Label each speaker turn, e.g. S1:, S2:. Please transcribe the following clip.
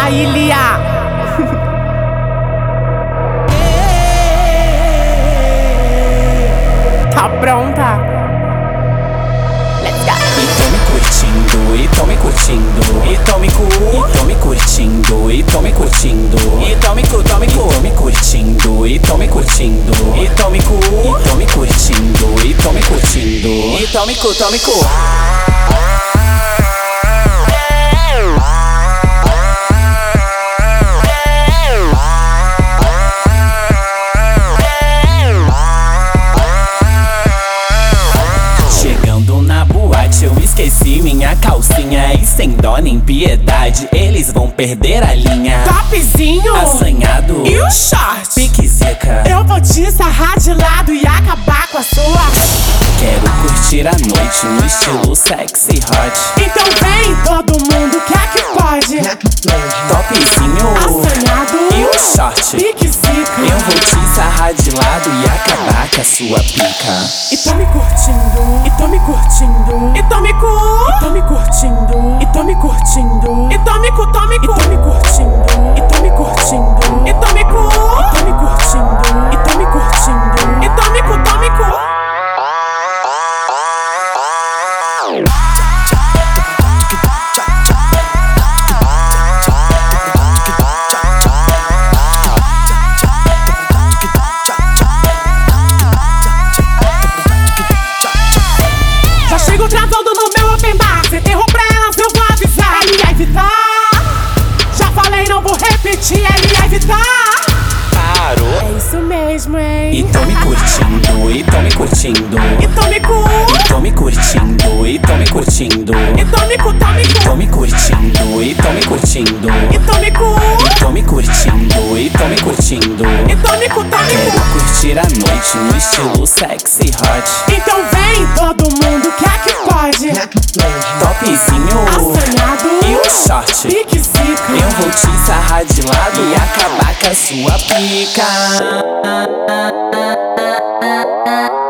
S1: aí, Lia. Tá pronta? Let's go.
S2: E tome curtindo, e tome curtindo, e tome curtindo, e tome curtindo, e tome curtindo, e tome curtindo, e tome curtindo, e tome curtindo, e tome Chegando na boate eu esqueci minha calcinha e sem dó nem piedade eles vão perder a linha.
S1: Topzinho
S2: Assanhado
S1: e o short,
S2: pique seca.
S1: eu vou te sarrar de lado e acabar com a sua.
S2: Quero curtir a noite no estilo sexy hot.
S1: Então vem todo mundo, que é que pode.
S2: Topzinho
S1: Assanhado
S2: e o short,
S1: pique zica.
S2: eu vou te sarrar de lado e acabar com a sua pica.
S1: E tô me curtindo, e tô me curtindo, e tô me curtindo, e tô me curtindo, e tô me curtindo, e tô me curtindo, e tô me curtindo, e tô me curtindo, e tô me curtindo, e tô me curtindo. Já chego travando no meu open bar. Cê tem roupa pra elas, eu vou avisar. Ela ia evitar. Já falei, não vou repetir. Ela ia evitar.
S2: Parou.
S1: É isso mesmo, hein?
S2: E tome curtindo, e tome curtindo,
S1: E tô me
S2: tome curtindo, e tome curtindo,
S1: E tô me
S2: tome curtindo, e tome curtindo,
S1: E tô me
S2: tome curtindo, e tome curtindo.
S1: E tô me
S2: Quero curtir a noite no estilo sexy hot.
S1: Então vem todo mundo, que é que pode.
S2: Topzinho
S1: Assanhado
S2: e o short,
S1: pique zica.
S2: eu vou te sarrar de lado e acabar com a sua pica.